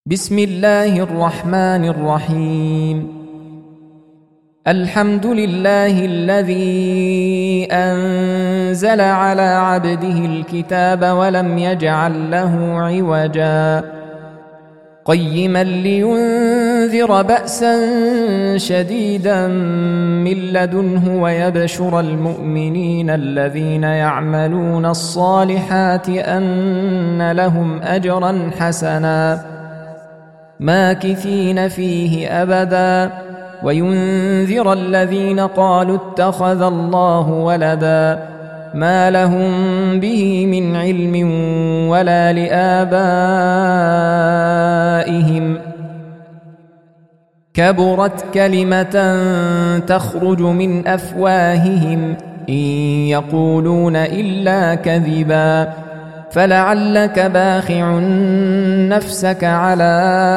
بسم الله الرحمن الرحيم. الحمد لله الذي أنزل على عبده الكتاب ولم يجعل له عوجا قيما لينذر بأسا شديدا من لدنه ويبشر المؤمنين الذين يعملون الصالحات أن لهم أجرا حسنا ماكثين فيه أبدا وينذر الذين قالوا اتخذ الله ولدا ما لهم به من علم ولا لآبائهم كبرت كلمة تخرج من أفواههم إن يقولون إلا كذبا فلعلك باخع نفسك على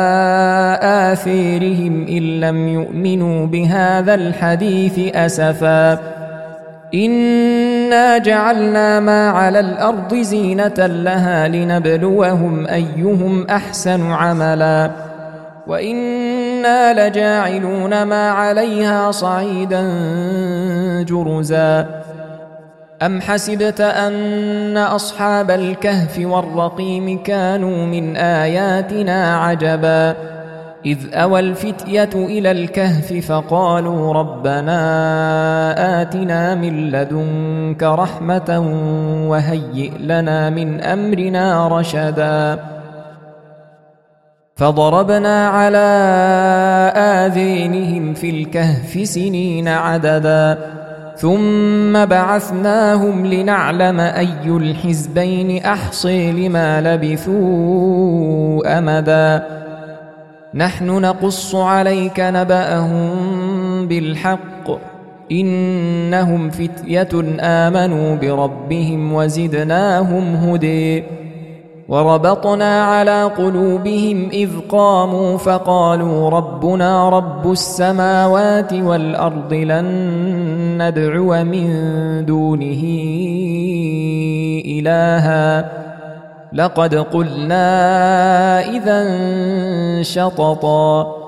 آثارهم إن لم يؤمنوا بهذا الحديث أسفا إنا جعلنا ما على الأرض زينة لها لنبلوهم أيهم أحسن عملا وإنا لجاعلون ما عليها صعيدا جرزا أم حسبت أن أصحاب الكهف والرقيم كانوا من آياتنا عجبا إذ أوى الفتية إلى الكهف فقالوا ربنا آتنا من لدنك رحمة وهيئ لنا من أمرنا رشدا فضربنا على آذانهم في الكهف سنين عددا ثم بعثناهم لنعلم أي الحزبين أحصي لما لبثوا أمدا نحن نقص عليك نبأهم بالحق إنهم فتية آمنوا بربهم وزدناهم هدى وربطنا على قلوبهم إذ قاموا فقالوا ربنا رب السماوات والأرض لن ندعو من دونه إلها لقد قلنا إذا شططا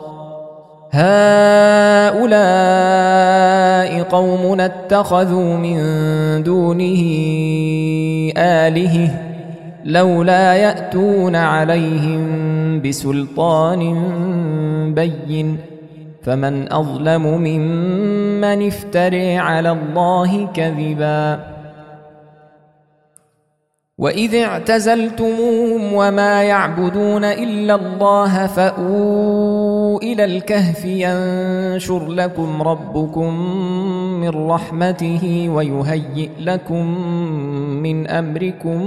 هؤلاء قومنا اتخذوا من دونه آلهة لولا يأتون عليهم بسلطان بين فمن أظلم ممن افترى على الله كذبا وإذ اعتزلتموهم وما يعبدون إلا الله فأووا إلى الكهف ينشر لكم ربكم من رحمته ويهيئ لكم من أمركم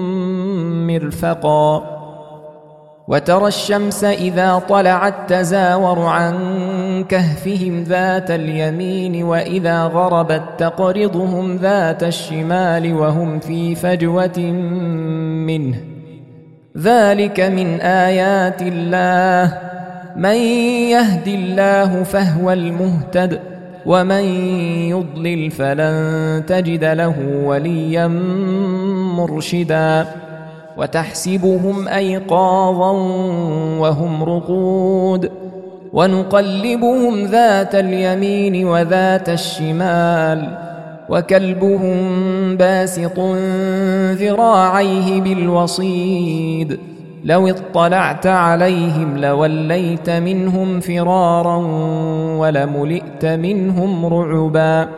مرفقا وترى الشمس إذا طلعت تزاور عن كهفهم ذات اليمين وإذا غربت تقرضهم ذات الشمال وهم في فجوة منه ذلك من آيات الله من يهد الله فهو المهتد ومن يضلل فلن تجد له وليا مرشدا وتحسبهم أيقاظا وهم رقود ونقلبهم ذات اليمين وذات الشمال وكلبهم باسط ذراعيه بالوصيد لو اطلعت عليهم لوليت منهم فرارا ولملئت منهم رعبا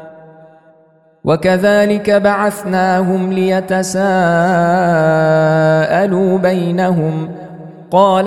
وكذلك بعثناهم ليتساءلوا بينهم قال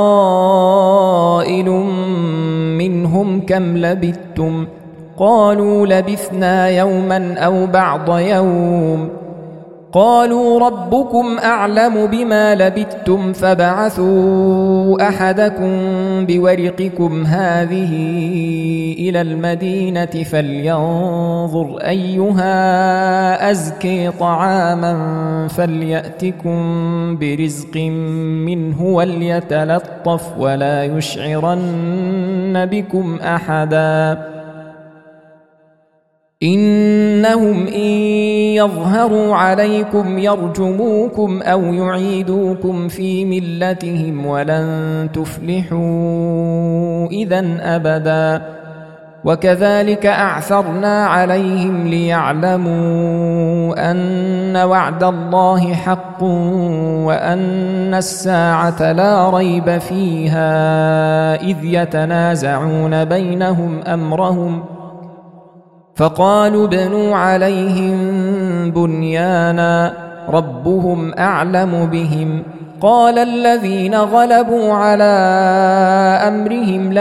قائل منهم كم لبثتم قالوا لبثنا يوما أو بعض يوم قالوا ربكم أعلم بما لبثتم فابعثوا أحدكم بورقكم هذه إلى المدينة فلينظر أيها أزكي طعاما فليأتكم برزق منه وليتلطف ولا يشعرن بكم أحدا إنهم إن يظهروا عليكم يرجموكم أو يعيدوكم في ملتهم ولن تفلحوا إذن أبدا وكذلك أعثرنا عليهم ليعلموا أن وعد الله حق وأن الساعة لا ريب فيها إذ يتنازعون بينهم أمرهم فقالوا ابنوا عليهم بنيانا ربهم أعلم بهم قال الذين غلبوا على أمرهم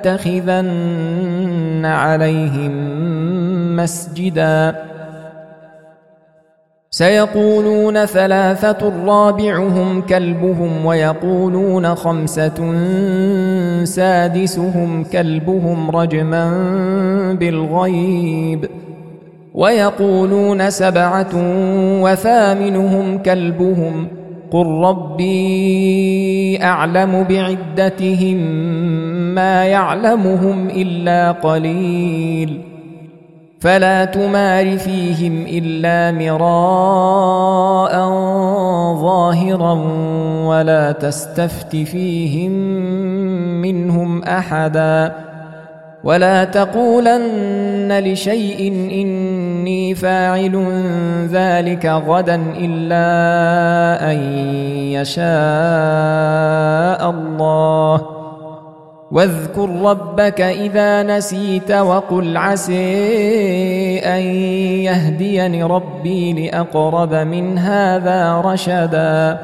لنتخذن عليهم مسجدا سيقولون ثلاثة رابعهم كلبهم ويقولون خمسة سادسهم كلبهم رجما بالغيب ويقولون سبعة وثامنهم كلبهم قل ربي أعلم بعدتهم ما يعلمهم إلا قليل فلا تمار فيهم إلا مراء ظاهرا ولا تستفت فيهم منهم أحدا ولا تقولن لشيء إني فاعل ذلك غدا إلا أن يشاء الله واذكر ربك إذا نسيت وقل عسى أن يهديني ربي لأقرب من هذا رشدا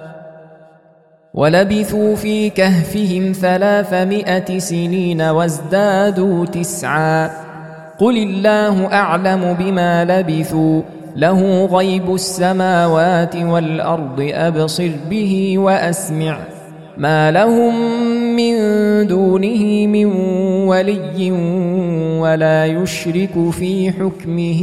ولبثوا في كهفهم 300 سنين وازدادوا 9 قل الله أعلم بما لبثوا له غيب السماوات والأرض أبصر به وأسمع ما لهم من دونه من ولي ولا يشرك في حكمه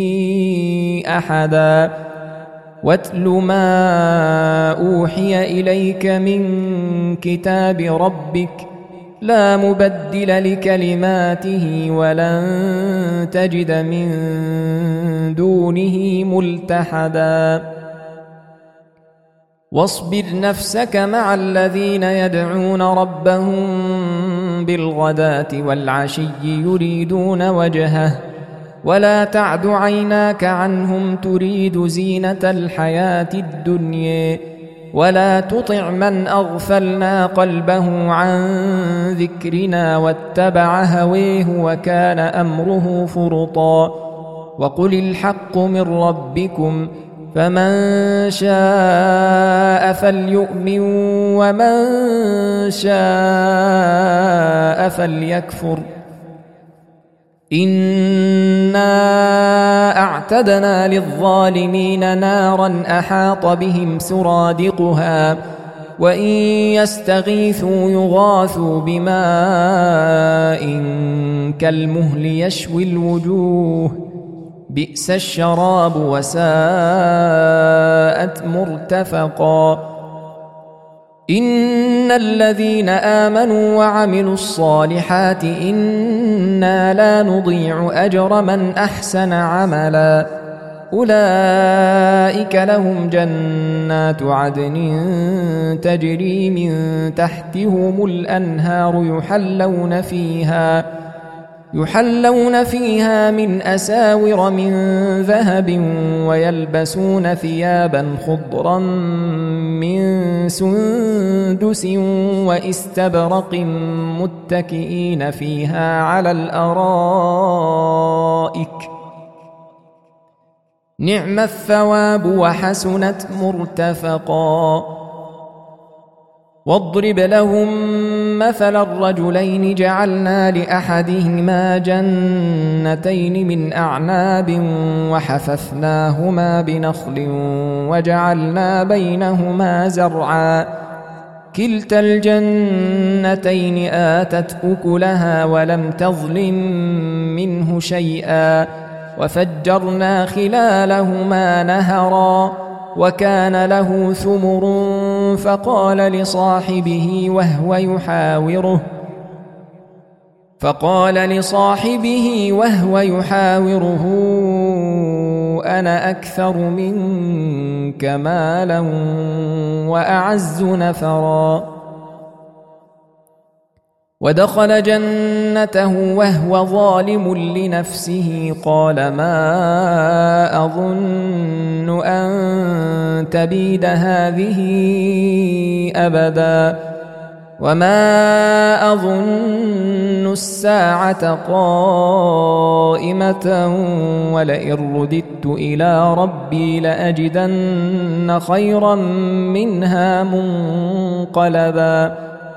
أحدا واتل ما أوحي إليك من كتاب ربك لا مبدل لكلماته ولن تجد من دونه ملتحدا واصبر نفسك مع الذين يدعون ربهم بالغداة والعشي يريدون وجهه ولا تعد عيناك عنهم تريد زينة الحياة الدنيا ولا تطع من أغفلنا قلبه عن ذكرنا واتبع هويه وكان أمره فرطا وقل الحق من ربكم فمن شاء فليؤمن ومن شاء فليكفر إنا أعتدنا للظالمين نارا أحاط بهم سرادقها وإن يستغيثوا يغاثوا بماء كالمهل يشوي الوجوه بئس الشراب وساءت مرتفقا إن الذين آمنوا وعملوا الصالحات إنا لا نضيع أجر من أحسن عملا أولئك لهم جنات عدن تجري من تحتهم الأنهار يحلون فيها من أساور من ذهب ويلبسون ثيابا خضرا من سندس واستبرق متكئين فيها على الأرائك نعم الثواب وحسنت مرتفقا واضرب لهم مثل الرجلين جعلنا لأحدهما جنتين من أعناب وحففناهما بنخل وجعلنا بينهما زرعا كلتا الجنتين آتت أكلها ولم تظلم منه شيئا وفجرنا خلالهما نهرا وكان له ثمر فقال لصاحبه وهو يحاوره فقال لصاحبه وهو يحاوره أنا أكثر منك مالا وأعز نفرا ودخل جنته وهو ظالم لنفسه قال ما أظن أن تبيد هذه أبدا وما أظن الساعة قائمة ولئن رددت إلى ربي لأجدن خيرا منها منقلبا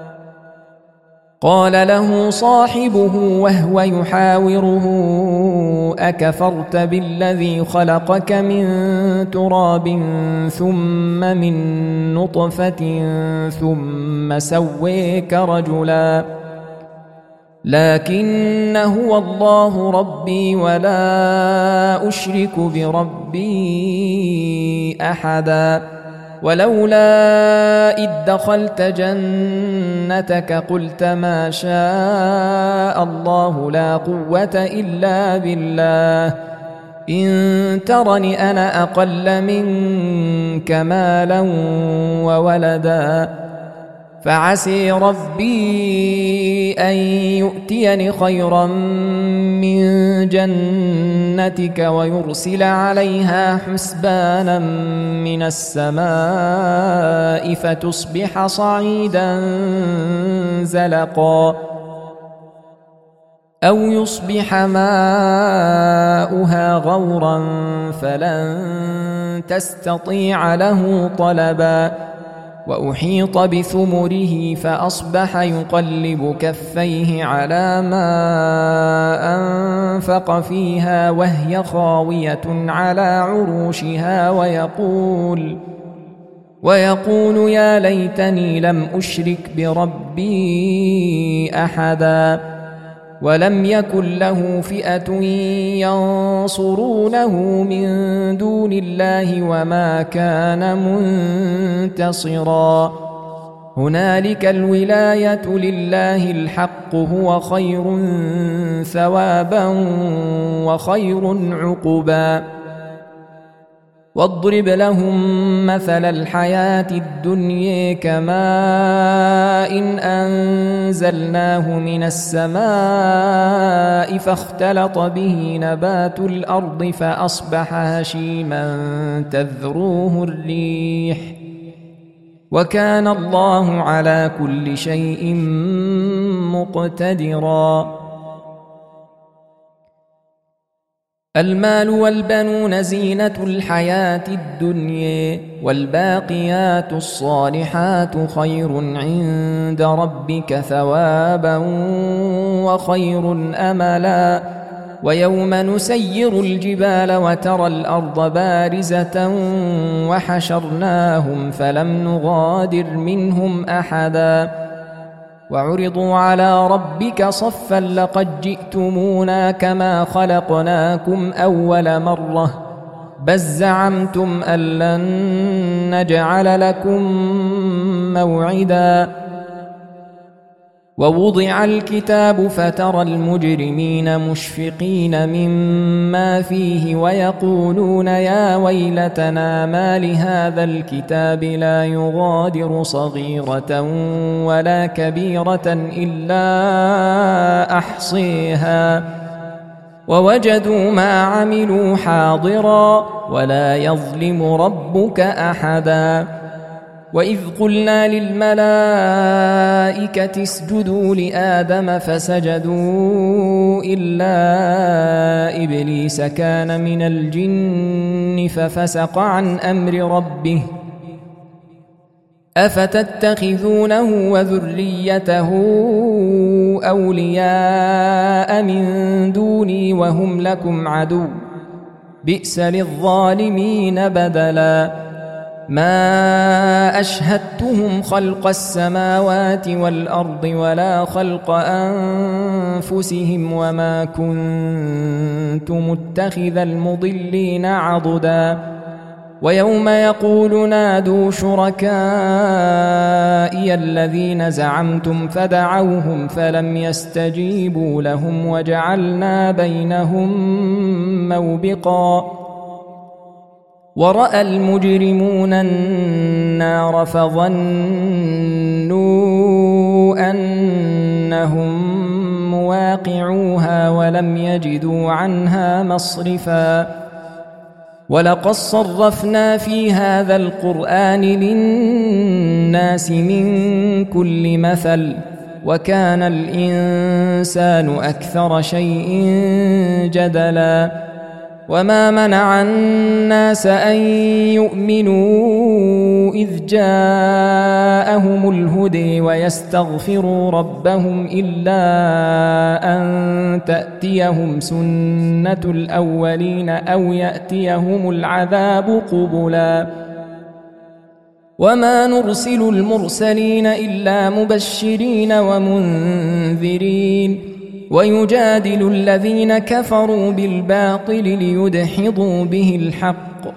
قال له صاحبه وهو يحاوره أكفرت بالذي خلقك من تراب ثم من نطفة ثم سويك رجلا لكن هو الله ربي ولا أشرك بربي أحدا ولولا إذ دخلت جنتك قلت ما شاء الله لا قوة إلا بالله إن ترني أنا أقل منك مالا وولدا فعسي ربي أن يؤتيني خيرا من جنتك ويرسل عليها حسبانا من السماء فتصبح صعيدا زلقا أو يصبح ماؤها غورا فلن تستطيع له طلبا وأحيط بثمره فأصبح يقلب كفيه على ما أنفق فيها وهي خاوية على عروشها ويقول يا ليتني لم أشرك بربي أحدا ولم يكن له فئة ينصرونه من دون الله وما كان منتصرا هنالك الولاية لله الحق هو خير ثوابا وخير عقبا واضرب لهم مثل الحياة الدنيا كماء إن أنزلناه من السماء فاختلط به نبات الأرض فأصبح هشيما تذروه الريح وكان الله على كل شيء مقتدرا المال والبنون زينة الحياة الدنيا والباقيات الصالحات خير عند ربك ثوابا وخير أملا ويوم نسير الجبال وترى الأرض بارزة وحشرناهم فلم نغادر منهم أحدا وعرضوا على ربك صفا لقد جئتمونا كما خلقناكم أول مرة بل زعمتم أن لن نجعل لكم موعدا ووضع الكتاب فترى المجرمين مشفقين مما فيه ويقولون يا ويلتنا ما لهذا الكتاب لا يغادر صغيرة ولا كبيرة إلا أحصيها ووجدوا ما عملوا حاضرا ولا يظلم ربك أحدا وإذ قلنا للملائكة اسجدوا لآدم فسجدوا إلا إبليس كان من الجن ففسق عن أمر ربه أفتتخذونه وذريته أولياء من دوني وهم لكم عدو بئس للظالمين بدلا ما أشهدتهم خلق السماوات والأرض ولا خلق أنفسهم وما كنت متخذ المضلين عضدا ويوم يقول نادوا شركائي الذين زعمتم فدعوهم فلم يستجيبوا لهم وجعلنا بينهم موبقا ورأى المجرمون النار فظنوا أنهم مواقعوها ولم يجدوا عنها مصرفا ولقد صرفنا في هذا القرآن للناس من كل مثل وكان الإنسان أكثر شيء جدلا وما منع الناس أن يؤمنوا إذ جاءهم الهدى ويستغفروا ربهم إلا أن تأتيهم سنة الأولين أو يأتيهم العذاب قبلا وما نرسل المرسلين إلا مبشرين ومنذرين ويجادل الذين كفروا بالباطل ليدحضوا به الحق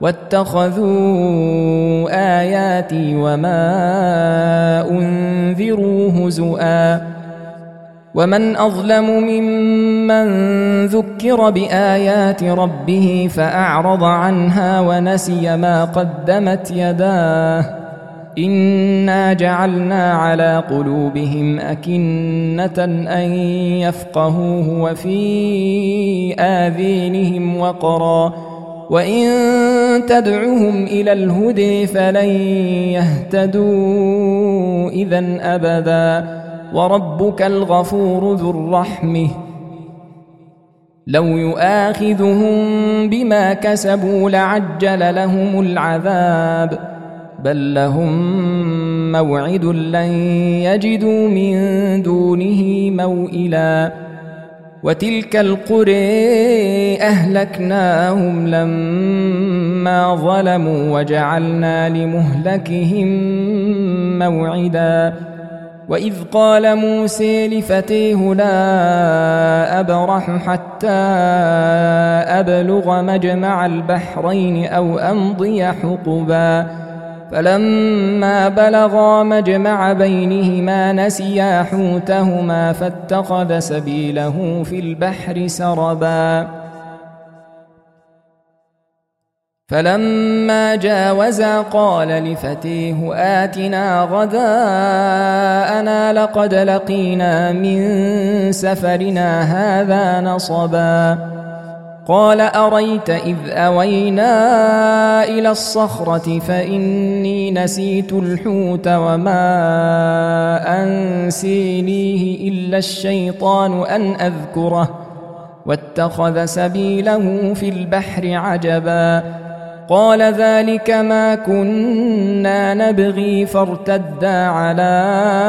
واتخذوا آياتي وما أنذروا هزؤا ومن أظلم ممن ذكر بآيات ربه فأعرض عنها ونسي ما قدمت يداه إنا جعلنا على قلوبهم أكنة أن يفقهوه وفي آذينهم وقرا وإن تدعهم إلى الهدى فلن يهتدوا إذن أبدا وربك الغفور ذو الرحمة لو يؤاخذهم بما كسبوا لعجل لهم العذاب بل لهم موعد لن يجدوا من دونه موئلا وتلك القرى أهلكناهم لما ظلموا وجعلنا لمهلكهم موعدا وإذ قال موسى لفتيه لا أبرح حتى أبلغ مجمع البحرين أو أمضي حقبا فلما بلغا مجمع بينهما نسيا حوتهما فاتخذ سبيله في البحر سربا فلما جاوزا قال لفتيه آتنا غداءنا لقد لقينا من سفرنا هذا نصبا قال أريت إذ أوينا إلى الصخرة فإني نسيت الحوت وما أنسينيه إلا الشيطان أن أذكره واتخذ سبيله في البحر عجبا قال ذلك ما كنا نبغي فارتدا على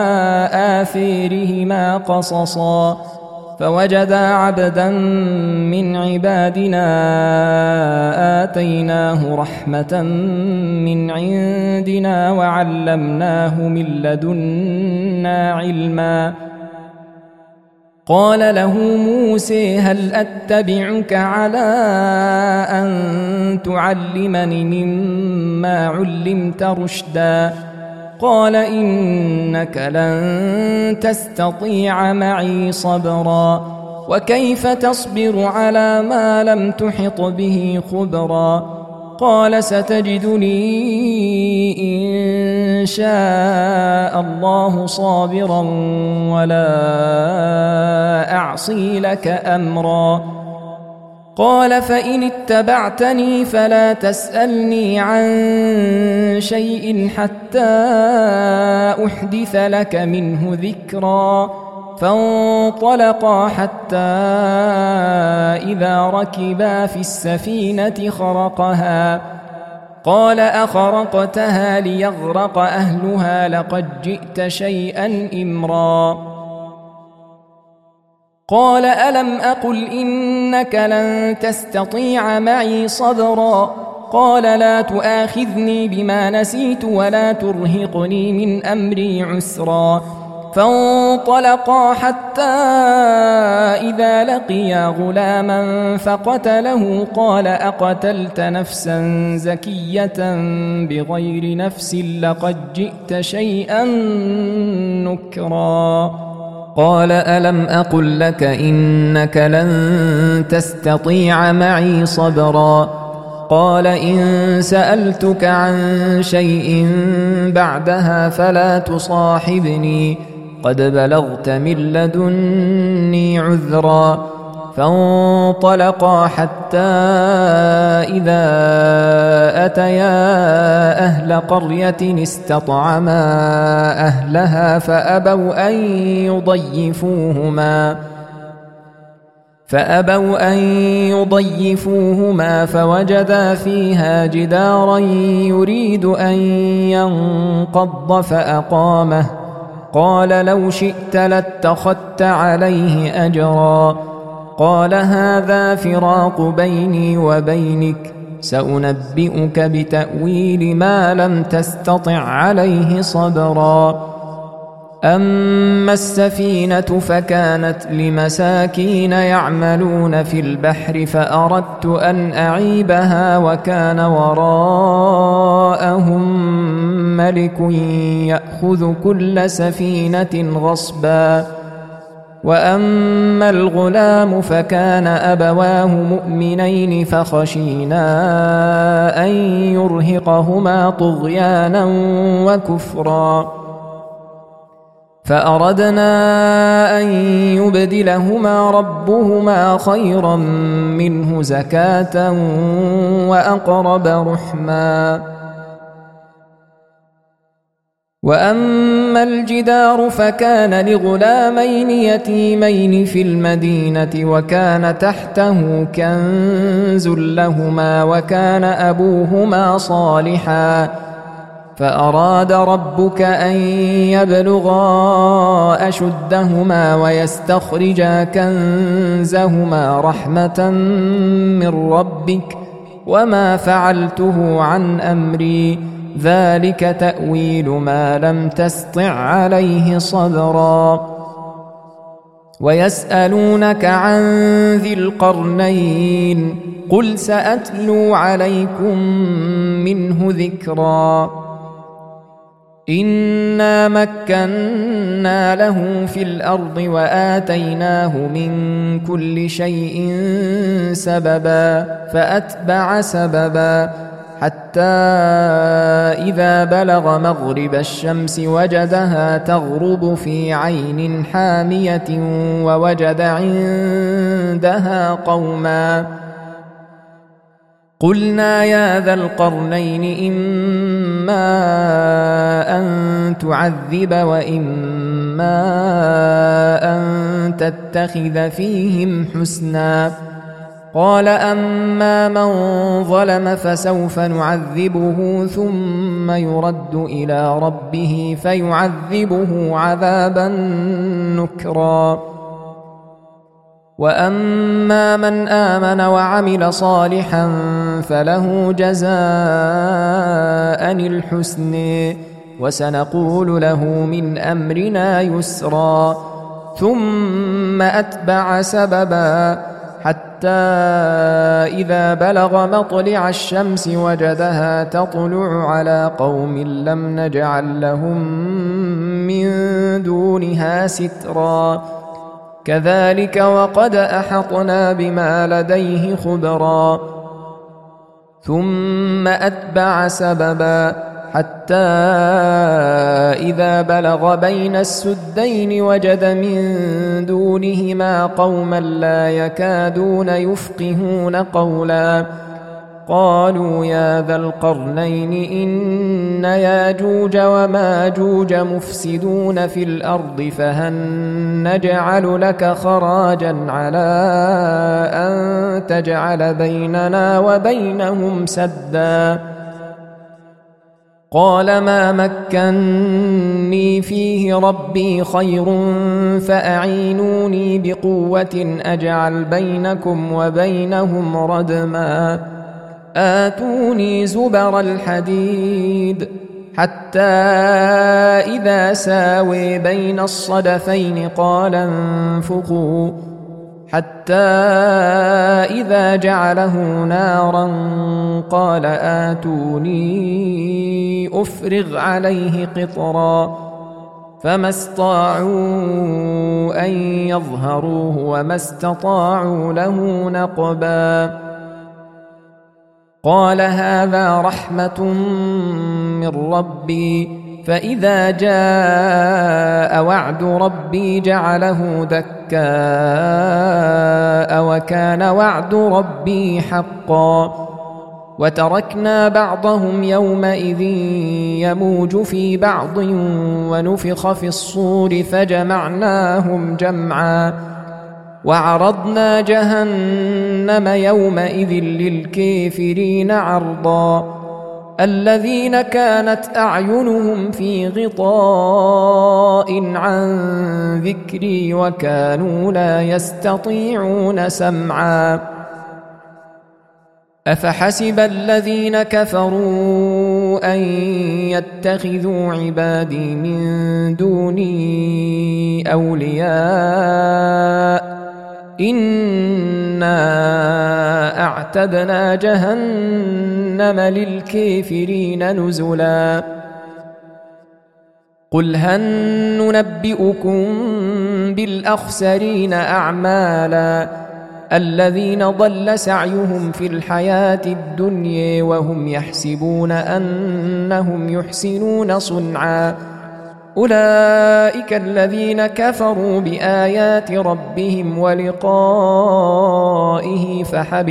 آثارهما قصصا فوجدا عبدا من عبادنا آتيناه رحمة من عندنا وعلمناه من لدنا علما قال له موسى هل أتبعك على أن تعلمني مما علمت رشدا قال إنك لن تستطيع معي صبرا وكيف تصبر على ما لم تحط به خبرا قال ستجدني إن شاء الله صابرا ولا أعصي لك أمرا قال فإن اتبعتني فلا تسألني عن شيء حتى أحدث لك منه ذكرا فانطلقا حتى إذا ركبا في السفينة خرقها قال أخرقتها ليغرق أهلها لقد جئت شيئا إمرا قال ألم أقل إنك لن تستطيع معي صبرا قال لا تؤاخذني بما نسيت ولا ترهقني من أمري عسرا فانطلقا حتى إذا لقيا غلاما فقتله قال أقتلت نفسا زكية بغير نفس لقد جئت شيئا نكرا قال ألم أقل لك إنك لن تستطيع معي صبرا قال إن سألتك عن شيء بعدها فلا تصاحبني قد بلغت من لدني عذرا فانطلقا حتى إذا أتيا أهل قرية استطعما أهلها فأبوا أن يضيفوهما فوجدا فيها جدارا يريد أن ينقض فأقامه قال لو شئت لاتخذت عليه أجرا قال هذا فراق بيني وبينك سأنبئك بتأويل ما لم تستطع عليه صبرا أما السفينة فكانت لمساكين يعملون في البحر فأردت أن أعيبها وكان وراءهم ملك يأخذ كل سفينة غصبا وأما الغلام فكان أبواه مؤمنين فخشينا أن يرهقهما طغيانا وكفرا فأردنا أن يبدلهما ربهما خيرا منه زكاة وأقرب رحما وأما الجدار فكان لغلامين يتيمين في المدينة وكان تحته كنز لهما وكان أبوهما صالحا فأراد ربك أن يبلغا أشدهما ويستخرجا كنزهما رحمة من ربك وما فعلته عن أمري ذلك تأويل ما لم تسطع عليه صبرا ويسألونك عن ذي القرنين قل سأتلو عليكم منه ذكرا إنا مكنا له في الأرض وآتيناه من كل شيء سببا فأتبع سببا حتى إذا بلغ مغرب الشمس وجدها تغرب في عين حامية ووجد عندها قوما قلنا يا ذا القرنين إما أن تعذب وإما أن تتخذ فيهم حسنا قال أما من ظلم فسوف نعذبه ثم يرد إلى ربه فيعذبه عذابا نكرا وأما من آمن وعمل صالحا فله جزاء الحسن وسنقول له من أمرنا يسرا ثم أتبع سببا حتى إذا بلغ مطلع الشمس وجدها تطلع على قوم لم نجعل لهم من دونها سترا كذلك وقد أحطنا بما لديه خبرا ثم أتبع سببا حتى إذا بلغ بين السدين وجد من دونهما قوما لا يكادون يفقهون قولا قالوا يا ذا القرنين إن ياجوج وماجوج مفسدون في الأرض فهل نجعل لك خراجا على أن تجعل بيننا وبينهم سدا قال ما مكني فيه ربي خير فأعينوني بقوة أجعل بينكم وبينهم ردما آتوني زبر الحديد حتى إذا ساوي بين الصدفين قال انفخوا حتى إذا جعله نارا قال آتوني أفرغ عليه قطرا فما استطاعوا أن يظهروه وما استطاعوا له نقبا قال هذا رحمة من ربي فإذا جاء وعد ربي جعله دكاء وكان وعد ربي حقا وتركنا بعضهم يومئذ يموج في بعض ونفخ في الصور فجمعناهم جمعا وعرضنا جهنم يومئذ للكافرين عرضا الذين كانت أعينهم في غطاء عن ذكري وكانوا لا يستطيعون سمعا أفحسب الذين كفروا أن يتخذوا عبادي من دوني أولياء إنا أعتدنا جهنم للكافرين نزلا قل هل ننبئكم بالأخسرين أعمالا الذين ضل سعيهم في الحياة الدنيا وهم يحسبون أنهم يحسنون صنعا أولئك الذين كفروا بآيات ربهم ولقائه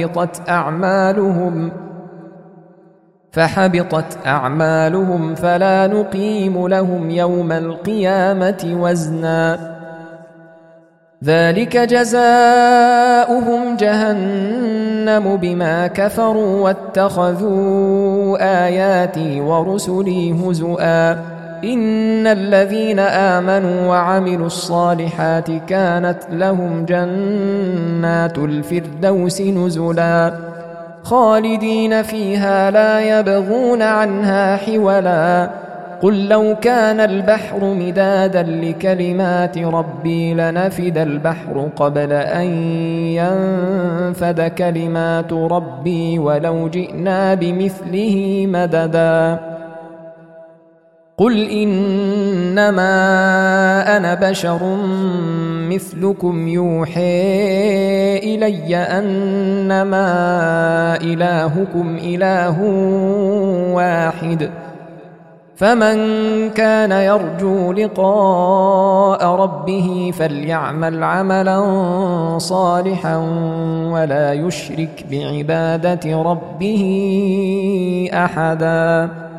فحبطت أعمالهم فلا نقيم لهم يوم القيامة وزنا ذلك جزاؤهم جهنم بما كفروا واتخذوا آياتي ورسلي هزؤا إن الذين آمنوا وعملوا الصالحات كانت لهم جنات الفردوس نزلا خالدين فيها لا يبغون عنها حولا قل لو كان البحر مدادا لكلمات ربي لنفد البحر قبل أن ينفد كلمات ربي ولو جئنا بمثله مددا قل إنما أنا بشر مثلكم يوحي إلي أنما إلهكم إله واحد فمن كان يرجو لقاء ربه فليعمل عملا صالحا ولا يشرك بعبادة ربه أحدا